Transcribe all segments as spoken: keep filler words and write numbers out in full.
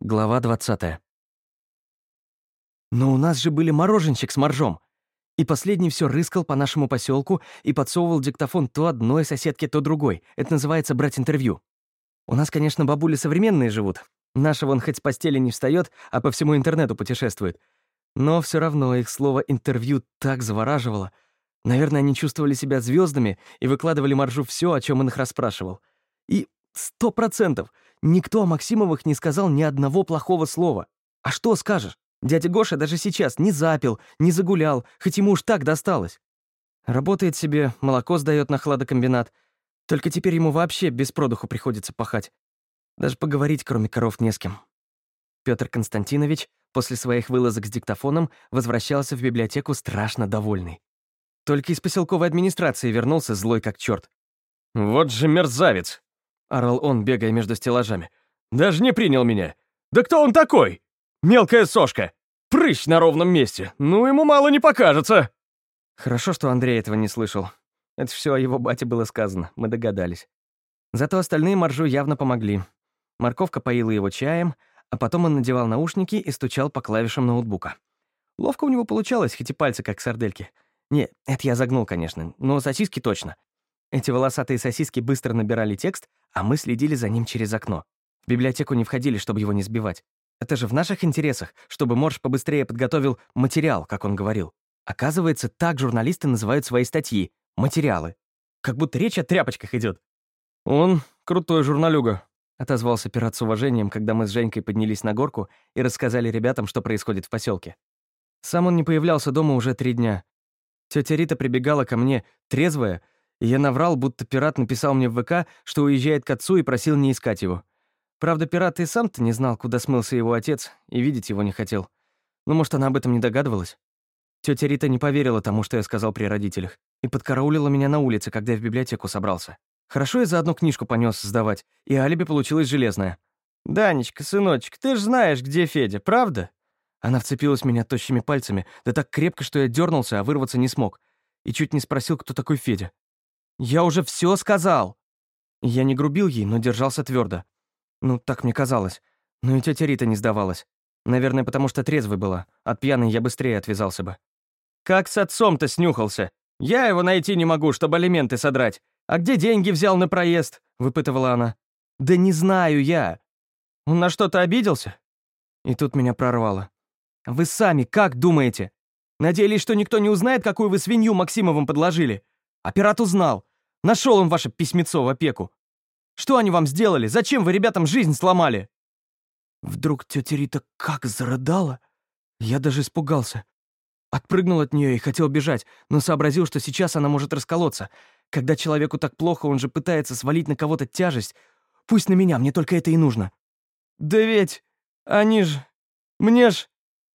Глава двадцатая. Но у нас же были мороженщик с моржом. И последний все рыскал по нашему поселку и подсовывал диктофон то одной соседке, то другой. Это называется брать интервью. У нас, конечно, бабули современные живут. Наша вон хоть с постели не встает, а по всему интернету путешествует. Но все равно их слово «интервью» так завораживало. Наверное, они чувствовали себя звездами и выкладывали моржу все, о чем он их расспрашивал. И сто процентов никто о Максимовых не сказал ни одного плохого слова. А что скажешь? Дядя Гоша даже сейчас не запил, не загулял, хоть ему уж так досталось. Работает себе, молоко сдаёт на хладокомбинат. Только теперь ему вообще без продуху приходится пахать. Даже поговорить, кроме коров, не с кем. Пётр Константинович после своих вылазок с диктофоном возвращался в библиотеку страшно довольный. Только из поселковой администрации вернулся злой как чёрт. «Вот же мерзавец!» — орал он, бегая между стеллажами. «Даже не принял меня! Да кто он такой? Мелкая сошка! Прыщ на ровном месте! Ну, ему мало не покажется!» Хорошо, что Андрей этого не слышал. Это все о его бате было сказано, мы догадались. Зато остальные моржу явно помогли. Морковка поила его чаем, а потом он надевал наушники и стучал по клавишам ноутбука. Ловко у него получалось, хоть и пальцы как сардельки. Не, это я загнул, конечно, но сосиски точно. Эти волосатые сосиски быстро набирали текст, а мы следили за ним через окно. В библиотеку не входили, чтобы его не сбивать. Это же в наших интересах, чтобы Морж побыстрее подготовил материал, как он говорил. Оказывается, так журналисты называют свои статьи — материалы. Как будто речь о тряпочках идет. «Он крутой журналюга», — отозвался пират с уважением, когда мы с Женькой поднялись на горку и рассказали ребятам, что происходит в поселке. Сам он не появлялся дома уже три дня. Тетя Рита прибегала ко мне, трезвая, и я наврал, будто пират написал мне в ВК, что уезжает к отцу и просил не искать его. Правда, пират и сам-то не знал, куда смылся его отец, и видеть его не хотел. Ну, может, она об этом не догадывалась? Тетя Рита не поверила тому, что я сказал при родителях, и подкараулила меня на улице, когда я в библиотеку собрался. Хорошо, я заодно книжку понес сдавать, и алиби получилось железное. «Данечка, сыночек, ты ж знаешь, где Федя, правда?» Она вцепилась в меня тощими пальцами, да так крепко, что я дернулся, а вырваться не смог, и чуть не спросил, кто такой Федя. «Я уже все сказал!» Я не грубил ей, но держался твердо. Ну, так мне казалось. Но и тетя Рита не сдавалась. Наверное, потому что трезвой была. От пьяной я быстрее отвязался бы. «Как с отцом-то снюхался? Я его найти не могу, чтобы алименты содрать. А где деньги взял на проезд?» — выпытывала она. «Да не знаю я!» «Он на что-то обиделся?» И тут меня прорвало. «Вы сами как думаете? Надеялись, что никто не узнает, какую вы свинью Максимовым подложили? А пират узнал. Нашел он ваше письмецо в опеку. Что они вам сделали? Зачем вы ребятам жизнь сломали?» Вдруг тетя Рита как зарыдала. Я даже испугался. Отпрыгнул от нее и хотел бежать, но сообразил, что сейчас она может расколоться. Когда человеку так плохо, он же пытается свалить на кого-то тяжесть. Пусть на меня, мне только это и нужно. «Да ведь они ж... мне ж...»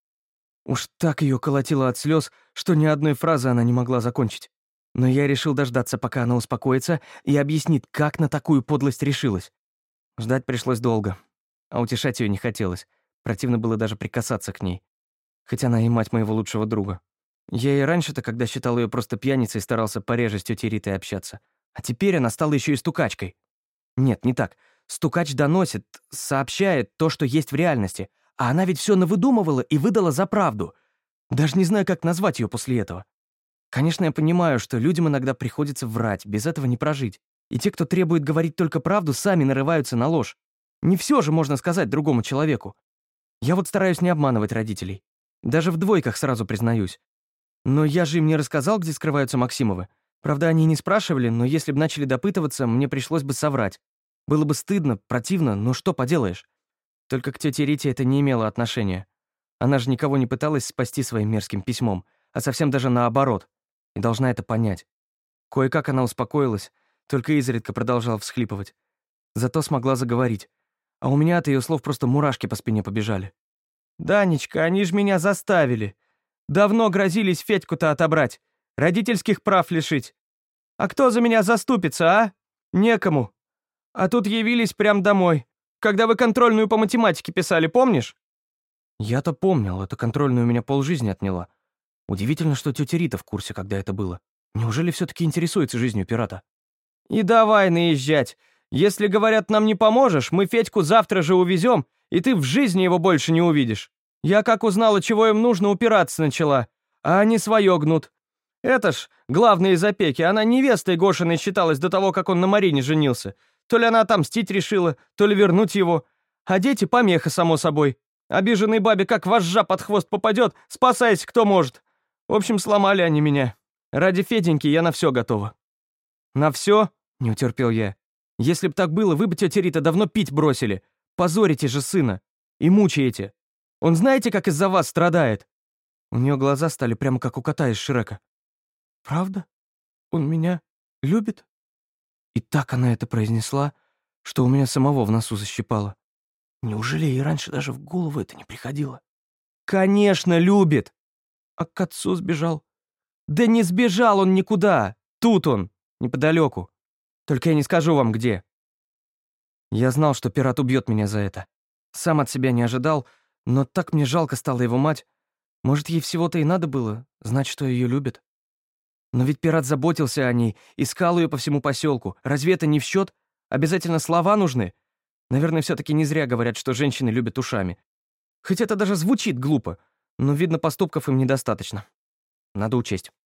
Уж так ее колотило от слез, что ни одной фразы она не могла закончить. Но я решил дождаться, пока она успокоится и объяснит, как на такую подлость решилась. Ждать пришлось долго, а утешать ее не хотелось. Противно было даже прикасаться к ней. Хоть она и мать моего лучшего друга. Я и раньше-то, когда считал ее просто пьяницей, старался пореже с тетей Ритой общаться. А теперь она стала еще и стукачкой. Нет, не так. Стукач доносит, сообщает то, что есть в реальности. А она ведь все навыдумывала и выдала за правду. Даже не знаю, как назвать ее после этого. Конечно, я понимаю, что людям иногда приходится врать, без этого не прожить. И те, кто требует говорить только правду, сами нарываются на ложь. Не все же можно сказать другому человеку. Я вот стараюсь не обманывать родителей. Даже в двойках сразу признаюсь. Но я же им не рассказал, где скрываются Максимовы. Правда, они не спрашивали, но если бы начали допытываться, мне пришлось бы соврать. Было бы стыдно, противно, но что поделаешь. Только к тете Рите это не имело отношения. Она же никого не пыталась спасти своим мерзким письмом, а совсем даже наоборот. И должна это понять. Кое-как она успокоилась, только изредка продолжала всхлипывать. Зато смогла заговорить. А у меня от ее слов просто мурашки по спине побежали. «Данечка, они ж меня заставили. Давно грозились Федьку-то отобрать, родительских прав лишить. А кто за меня заступится, а? Некому. А тут явились прям домой, когда вы контрольную по математике писали, помнишь?» Я-то помнил, эта контрольная у меня полжизни отняла. Удивительно, что тетя Рита в курсе, когда это было. Неужели все-таки интересуется жизнью пирата? «И давай наезжать. Если, говорят, нам не поможешь, мы Федьку завтра же увезем и ты в жизни его больше не увидишь. Я как узнала, чего им нужно, упираться начала, а они свое гнут. Это ж, главная из опеки, она невестой Гошиной считалась до того, как он на Марине женился. То ли она отомстить решила, то ли вернуть его. А дети — помеха, само собой. Обиженной бабе как вожжа под хвост попадет, спасайся, кто может. В общем, сломали они меня. Ради Феденьки я на все готова». «На все?» — не утерпел я. «Если б так было, вы бы, тетя Рита, давно пить бросили. Позорите же сына. И мучаете. Он знаете, как из-за вас страдает?» У нее глаза стали прямо как у кота из Шрека. «Правда? Он меня любит?» И так она это произнесла, что у меня самого в носу защипало. Неужели ей раньше даже в голову это не приходило? «Конечно, любит!» «А к отцу сбежал?» «Да не сбежал он никуда! Тут он, неподалеку. Только я не скажу вам, где». Я знал, что пират убьет меня за это. Сам от себя не ожидал, но так мне жалко стало его мать. Может, ей всего-то и надо было знать, что ее любят? Но ведь пират заботился о ней, искал ее по всему поселку. Разве это не в счет? Обязательно слова нужны? Наверное, все-таки не зря говорят, что женщины любят ушами. Хоть это даже звучит глупо, но, видно, поступков им недостаточно. Надо учесть.